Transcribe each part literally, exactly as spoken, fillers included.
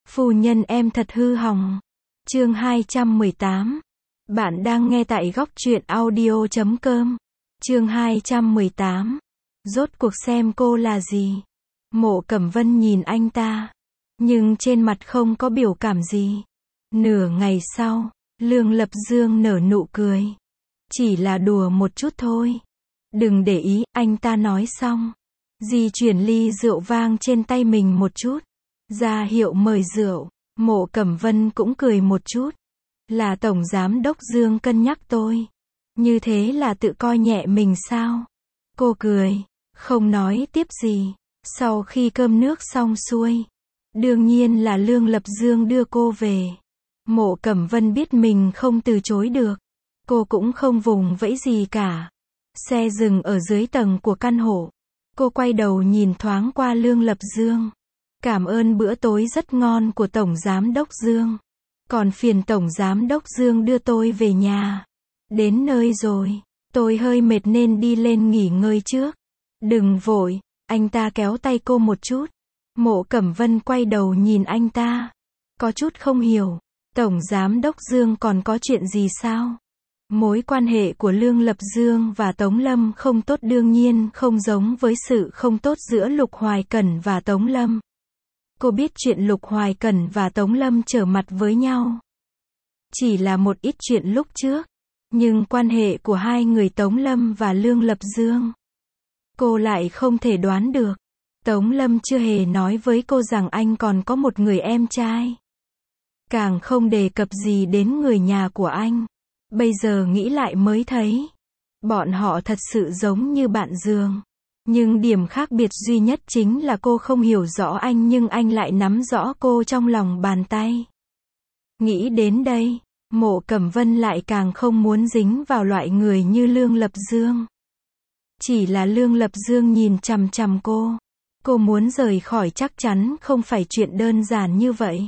Phu nhân em thật hư hỏng. Chương hai trăm mười tám. Bạn đang nghe tại góc truyện audio chấm com. Chương hai trăm mười tám. Rốt cuộc xem cô là gì? Mộ Cẩm Vân nhìn anh ta, nhưng trên mặt không có biểu cảm gì. Nửa ngày sau, Lương Lập Dương nở nụ cười. Chỉ là đùa một chút thôi. Đừng để ý, anh ta nói xong. Di chuyển ly rượu vang trên tay mình một chút. Ra hiệu mời rượu. Mộ Cẩm Vân cũng cười một chút. Là Tổng Giám Đốc Dương cân nhắc tôi. Như thế là tự coi nhẹ mình sao? Cô cười, không nói tiếp gì. Sau khi cơm nước xong xuôi, đương nhiên là Lương Lập Dương đưa cô về. Mộ Cẩm Vân biết mình không từ chối được. Cô cũng không vùng vẫy gì cả. Xe dừng ở dưới tầng của căn hộ. Cô quay đầu nhìn thoáng qua Lương Lập Dương. Cảm ơn bữa tối rất ngon của Tổng Giám Đốc Dương. Còn phiền Tổng Giám Đốc Dương đưa tôi về nhà. Đến nơi rồi, tôi hơi mệt nên đi lên nghỉ ngơi trước. Đừng vội, anh ta kéo tay cô một chút. Mộ Cẩm Vân quay đầu nhìn anh ta. Có chút không hiểu, Tổng Giám Đốc Dương còn có chuyện gì sao? Mối quan hệ của Lương Lập Dương và Tống Lâm không tốt, đương nhiên không giống với sự không tốt giữa Lục Hoài Cẩn và Tống Lâm. Cô biết chuyện Lục Hoài Cẩn và Tống Lâm trở mặt với nhau. Chỉ là một ít chuyện lúc trước. Nhưng quan hệ của hai người Tống Lâm và Lương Lập Dương, cô lại không thể đoán được. Tống Lâm chưa hề nói với cô rằng anh còn có một người em trai. Càng không đề cập gì đến người nhà của anh. Bây giờ nghĩ lại mới thấy, bọn họ thật sự giống như bạn giường. Nhưng điểm khác biệt duy nhất chính là cô không hiểu rõ anh nhưng anh lại nắm rõ cô trong lòng bàn tay. Nghĩ đến đây, Mộ Cẩm Vân lại càng không muốn dính vào loại người như Lương Lập Dương. Chỉ là Lương Lập Dương nhìn chằm chằm cô. Cô muốn rời khỏi chắc chắn không phải chuyện đơn giản như vậy.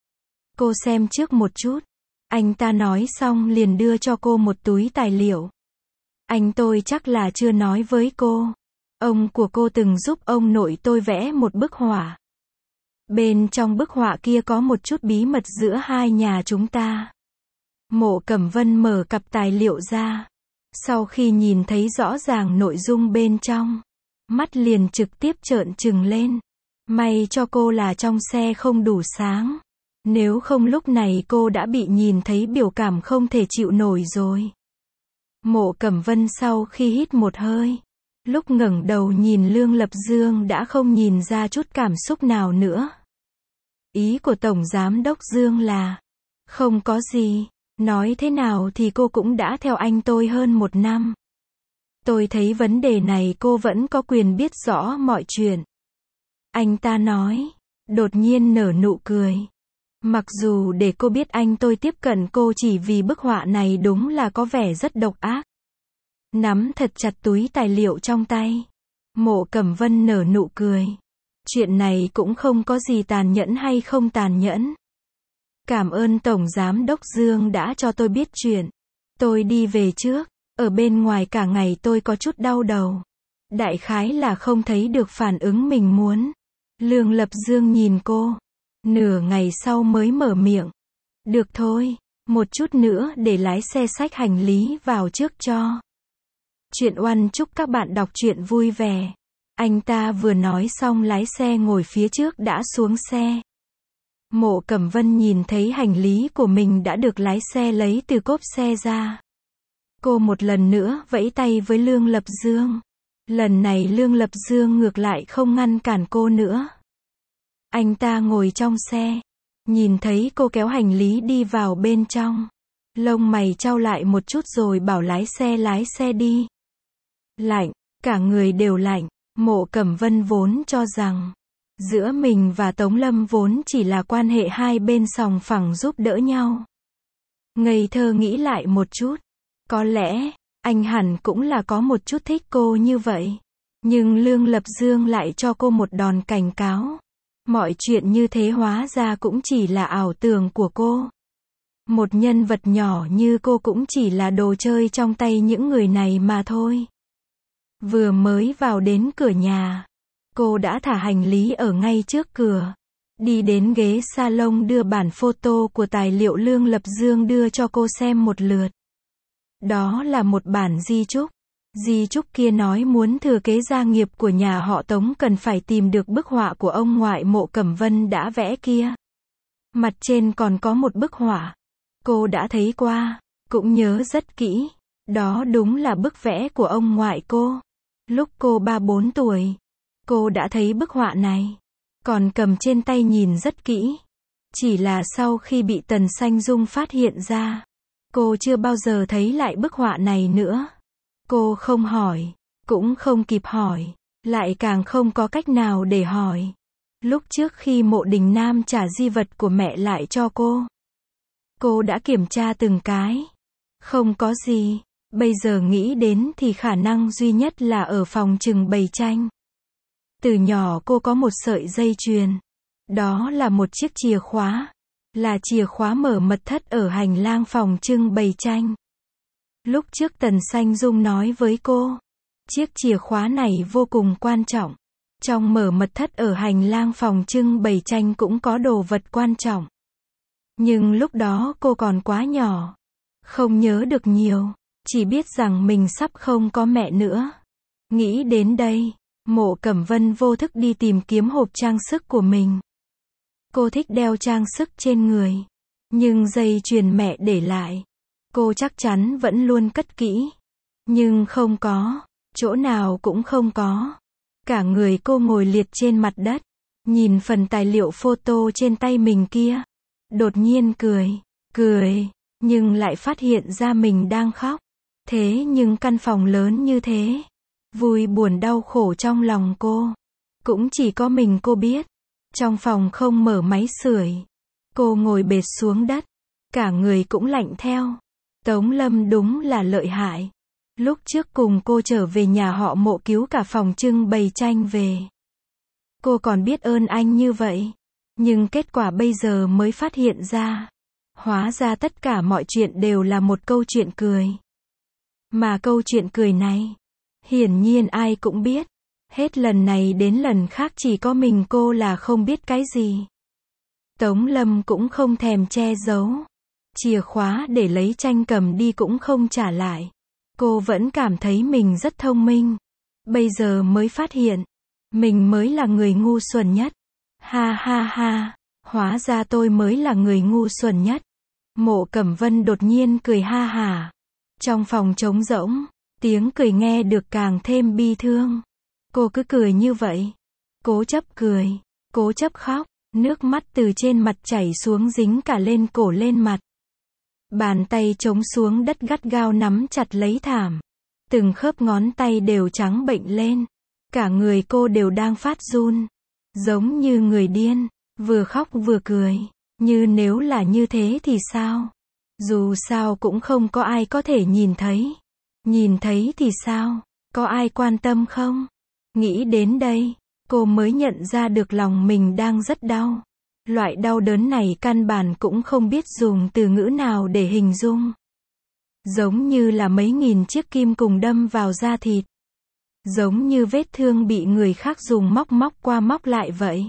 Cô xem trước một chút. Anh ta nói xong liền đưa cho cô một túi tài liệu. Anh tôi chắc là chưa nói với cô. Ông của cô từng giúp ông nội tôi vẽ một bức họa. Bên trong bức họa kia có một chút bí mật giữa hai nhà chúng ta. Mộ Cẩm Vân mở cặp tài liệu ra. Sau khi nhìn thấy rõ ràng nội dung bên trong, mắt liền trực tiếp trợn trừng lên. May cho cô là trong xe không đủ sáng. Nếu không lúc này cô đã bị nhìn thấy biểu cảm không thể chịu nổi rồi. Mộ Cẩm Vân sau khi hít một hơi, lúc ngẩng đầu nhìn Lương Lập Dương đã không nhìn ra chút cảm xúc nào nữa. Ý của Tổng Giám Đốc Dương là, không có gì, nói thế nào thì cô cũng đã theo anh tôi hơn một năm. Tôi thấy vấn đề này cô vẫn có quyền biết rõ mọi chuyện. Anh ta nói, đột nhiên nở nụ cười. Mặc dù để cô biết anh tôi tiếp cận cô chỉ vì bức họa này đúng là có vẻ rất độc ác. Nắm thật chặt túi tài liệu trong tay. Mộ Cẩm Vân nở nụ cười. Chuyện này cũng không có gì tàn nhẫn hay không tàn nhẫn. Cảm ơn Tổng Giám Đốc Dương đã cho tôi biết chuyện. Tôi đi về trước. Ở bên ngoài cả ngày tôi có chút đau đầu. Đại khái là không thấy được phản ứng mình muốn. Lương Lập Dương nhìn cô. Nửa ngày sau mới mở miệng. Được thôi, một chút nữa để lái xe xách hành lý vào trước cho. Chuyện oan chúc các bạn đọc truyện vui vẻ. Anh ta vừa nói xong lái xe ngồi phía trước đã xuống xe. Mộ Cẩm Vân nhìn thấy hành lý của mình đã được lái xe lấy từ cốp xe ra. Cô một lần nữa vẫy tay với Lương Lập Dương. Lần này Lương Lập Dương ngược lại không ngăn cản cô nữa. Anh ta ngồi trong xe, nhìn thấy cô kéo hành lý đi vào bên trong. Lông mày chau lại một chút rồi bảo lái xe lái xe đi. Lạnh, cả người đều lạnh. Mộ Cẩm Vân vốn cho rằng, giữa mình và Tống Lâm vốn chỉ là quan hệ hai bên sòng phẳng giúp đỡ nhau. Ngây thơ nghĩ lại một chút. Có lẽ, anh hẳn cũng là có một chút thích cô như vậy. Nhưng Lương Lập Dương lại cho cô một đòn cảnh cáo. Mọi chuyện như thế hóa ra cũng chỉ là ảo tưởng của cô. Một nhân vật nhỏ như cô cũng chỉ là đồ chơi trong tay những người này mà thôi. Vừa mới vào đến cửa nhà, cô đã thả hành lý ở ngay trước cửa. Đi đến ghế salon đưa bản photo của tài liệu Lương Lập Dương đưa cho cô xem một lượt. Đó là một bản di chúc. Di chúc kia nói muốn thừa kế gia nghiệp của nhà họ Tống cần phải tìm được bức họa của ông ngoại Mộ Cẩm Vân đã vẽ kia. Mặt trên còn có một bức họa. Cô đã thấy qua, cũng nhớ rất kỹ. Đó đúng là bức vẽ của ông ngoại cô. Lúc cô ba bốn tuổi, cô đã thấy bức họa này. Còn cầm trên tay nhìn rất kỹ. Chỉ là sau khi bị Tần Sanh Dung phát hiện ra, cô chưa bao giờ thấy lại bức họa này nữa. Cô không hỏi, cũng không kịp hỏi, lại càng không có cách nào để hỏi. Lúc trước khi Mộ Đình Nam trả di vật của mẹ lại cho cô, cô đã kiểm tra từng cái. Không có gì. Bây giờ nghĩ đến thì khả năng duy nhất là ở phòng trưng bày tranh. Từ nhỏ cô có một sợi dây chuyền. Đó là một chiếc chìa khóa. Là chìa khóa mở mật thất ở hành lang phòng trưng bày tranh. Lúc trước Tần Sanh Dung nói với cô, chiếc chìa khóa này vô cùng quan trọng. Trong mở mật thất ở hành lang phòng trưng bày tranh cũng có đồ vật quan trọng. Nhưng lúc đó cô còn quá nhỏ. Không nhớ được nhiều. Chỉ biết rằng mình sắp không có mẹ nữa. Nghĩ đến đây, Mộ Cẩm Vân vô thức đi tìm kiếm hộp trang sức của mình. Cô thích đeo trang sức trên người. Nhưng dây chuyền mẹ để lại, cô chắc chắn vẫn luôn cất kỹ. Nhưng không có. Chỗ nào cũng không có. Cả người cô ngồi liệt trên mặt đất. Nhìn phần tài liệu photo trên tay mình kia. Đột nhiên cười. Cười. Nhưng lại phát hiện ra mình đang khóc. Thế nhưng căn phòng lớn như thế. Vui buồn đau khổ trong lòng cô. Cũng chỉ có mình cô biết. Trong phòng không mở máy sưởi. Cô ngồi bệt xuống đất. Cả người cũng lạnh theo. Tống Lâm đúng là lợi hại. Lúc trước cùng cô trở về nhà họ Mộ cứu cả phòng trưng bày tranh về. Cô còn biết ơn anh như vậy. Nhưng kết quả bây giờ mới phát hiện ra. Hóa ra tất cả mọi chuyện đều là một câu chuyện cười. Mà câu chuyện cười này, hiển nhiên ai cũng biết. Hết lần này đến lần khác chỉ có mình cô là không biết cái gì. Tống Lâm cũng không thèm che giấu. Chìa khóa để lấy tranh cầm đi cũng không trả lại. Cô vẫn cảm thấy mình rất thông minh. Bây giờ mới phát hiện, mình mới là người ngu xuẩn nhất. Ha ha ha, hóa ra tôi mới là người ngu xuẩn nhất. Mộ Cẩm Vân đột nhiên cười ha hả. Trong phòng trống rỗng, tiếng cười nghe được càng thêm bi thương. Cô cứ cười như vậy. Cố chấp cười, cố chấp khóc, nước mắt từ trên mặt chảy xuống dính cả lên cổ lên mặt. Bàn tay chống xuống đất gắt gao nắm chặt lấy thảm. Từng khớp ngón tay đều trắng bệnh lên. Cả người cô đều đang phát run. Giống như người điên, vừa khóc vừa cười. Như nếu là như thế thì sao? Dù sao cũng không có ai có thể nhìn thấy. Nhìn thấy thì sao? Có ai quan tâm không? Nghĩ đến đây, cô mới nhận ra được lòng mình đang rất đau. Loại đau đớn này căn bản cũng không biết dùng từ ngữ nào để hình dung. Giống như là mấy nghìn chiếc kim cùng đâm vào da thịt. Giống như vết thương bị người khác dùng móc móc qua móc lại vậy.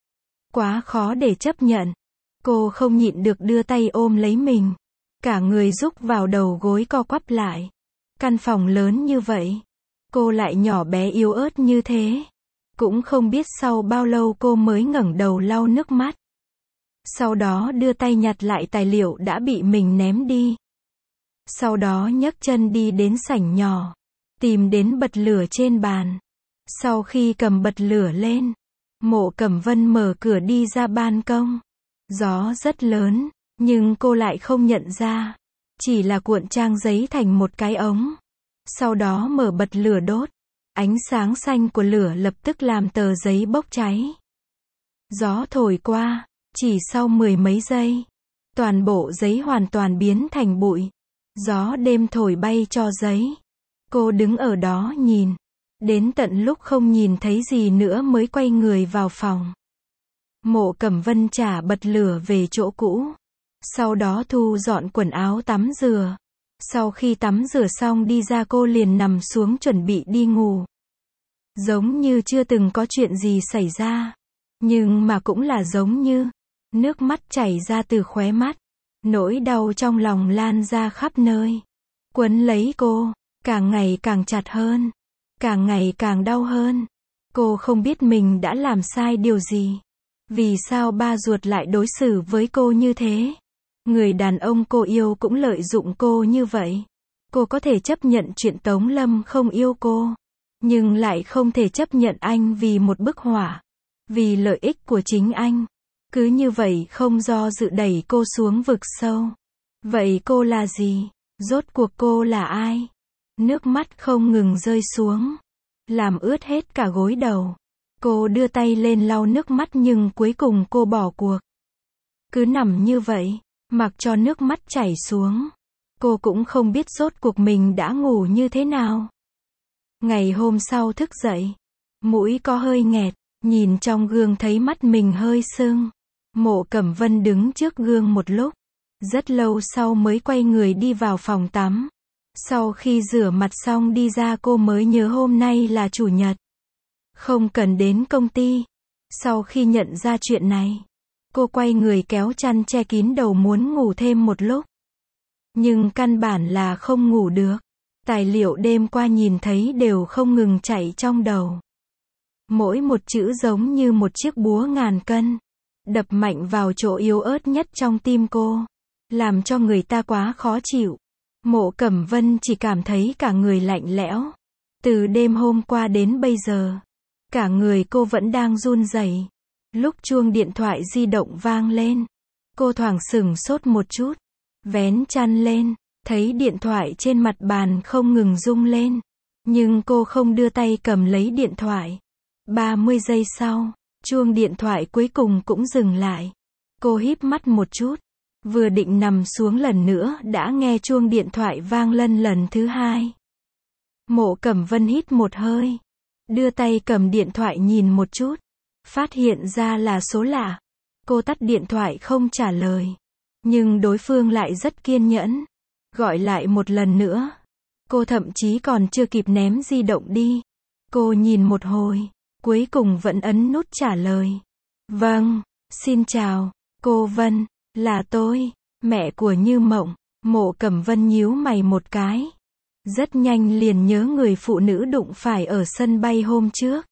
Quá khó để chấp nhận. Cô không nhịn được đưa tay ôm lấy mình. Cả người rúc vào đầu gối co quắp lại. Căn phòng lớn như vậy. Cô lại nhỏ bé yếu ớt như thế. Cũng không biết sau bao lâu cô mới ngẩng đầu lau nước mắt. Sau đó đưa tay nhặt lại tài liệu đã bị mình ném đi. Sau đó nhấc chân đi đến sảnh nhỏ. Tìm đến bật lửa trên bàn. Sau khi cầm bật lửa lên, Mộ Cẩm Vân mở cửa đi ra ban công. Gió rất lớn, nhưng cô lại không nhận ra. Chỉ là cuộn trang giấy thành một cái ống. Sau đó mở bật lửa đốt. Ánh sáng xanh của lửa lập tức làm tờ giấy bốc cháy. Gió thổi qua, chỉ sau mười mấy giây, toàn bộ giấy hoàn toàn biến thành bụi. Gió đêm thổi bay cho giấy. Cô đứng ở đó nhìn. Đến tận lúc không nhìn thấy gì nữa mới quay người vào phòng. Mộ Cẩm Vân trả bật lửa về chỗ cũ. Sau đó thu dọn quần áo tắm rửa. Sau khi tắm rửa xong đi ra cô liền nằm xuống chuẩn bị đi ngủ. Giống như chưa từng có chuyện gì xảy ra. Nhưng mà cũng là giống như, nước mắt chảy ra từ khóe mắt. Nỗi đau trong lòng lan ra khắp nơi. Quấn lấy cô, càng ngày càng chặt hơn. Càng ngày càng đau hơn. Cô không biết mình đã làm sai điều gì. Vì sao ba ruột lại đối xử với cô như thế? Người đàn ông cô yêu cũng lợi dụng cô như vậy. Cô có thể chấp nhận chuyện Tống Lâm không yêu cô. Nhưng lại không thể chấp nhận anh vì một bức họa. Vì lợi ích của chính anh. Cứ như vậy không do dự đẩy cô xuống vực sâu. Vậy cô là gì? Rốt cuộc cô là ai? Nước mắt không ngừng rơi xuống. Làm ướt hết cả gối đầu. Cô đưa tay lên lau nước mắt nhưng cuối cùng cô bỏ cuộc. Cứ nằm như vậy, mặc cho nước mắt chảy xuống. Cô cũng không biết rốt cuộc mình đã ngủ như thế nào. Ngày hôm sau thức dậy, mũi có hơi nghẹt, nhìn trong gương thấy mắt mình hơi sưng. Mộ Cẩm Vân đứng trước gương một lúc, rất lâu sau mới quay người đi vào phòng tắm. Sau khi rửa mặt xong đi ra cô mới nhớ hôm nay là chủ nhật. Không cần đến công ty. Sau khi nhận ra chuyện này, cô quay người kéo chăn che kín đầu muốn ngủ thêm một lúc. Nhưng căn bản là không ngủ được. Tài liệu đêm qua nhìn thấy đều không ngừng chạy trong đầu. Mỗi một chữ giống như một chiếc búa ngàn cân. Đập mạnh vào chỗ yếu ớt nhất trong tim cô. Làm cho người ta quá khó chịu. Mộ Cẩm Vân chỉ cảm thấy cả người lạnh lẽo. Từ đêm hôm qua đến bây giờ, cả người cô vẫn đang run rẩy. Lúc chuông điện thoại di động vang lên, cô thoảng sửng sốt một chút. Vén chăn lên, thấy điện thoại trên mặt bàn không ngừng rung lên. Nhưng cô không đưa tay cầm lấy điện thoại. ba mươi giây sau, chuông điện thoại cuối cùng cũng dừng lại. Cô híp mắt một chút. Vừa định nằm xuống lần nữa đã nghe chuông điện thoại vang lên lần thứ hai. Mộ Cẩm Vân hít một hơi. Đưa tay cầm điện thoại nhìn một chút. Phát hiện ra là số lạ. Cô tắt điện thoại không trả lời. Nhưng đối phương lại rất kiên nhẫn. Gọi lại một lần nữa. Cô thậm chí còn chưa kịp ném di động đi. Cô nhìn một hồi. Cuối cùng vẫn ấn nút trả lời. Vâng, xin chào, cô Vân, là tôi, mẹ của Như Mộng. Mộ Cẩm Vân nhíu mày một cái. Rất nhanh liền nhớ người phụ nữ đụng phải ở sân bay hôm trước.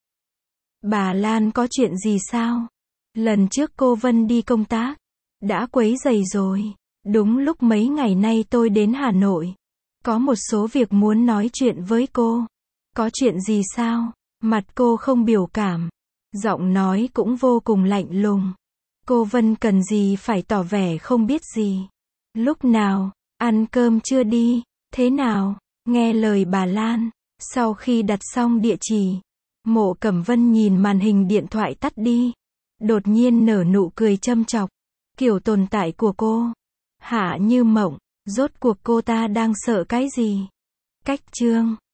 Bà Lan có chuyện gì sao? Lần trước cô Vân đi công tác. Đã quấy rầy rồi. Đúng lúc mấy ngày nay tôi đến Hà Nội. Có một số việc muốn nói chuyện với cô. Có chuyện gì sao? Mặt cô không biểu cảm. Giọng nói cũng vô cùng lạnh lùng. Cô Vân cần gì phải tỏ vẻ không biết gì. Lúc nào? Ăn cơm chưa đi? Thế nào? Nghe lời bà Lan. Sau khi đặt xong địa chỉ, Mộ Cẩm Vân nhìn màn hình điện thoại tắt đi. Đột nhiên nở nụ cười châm chọc. Kiểu tồn tại của cô. Hạ Như Mộng. Rốt cuộc cô ta đang sợ cái gì? Cách chương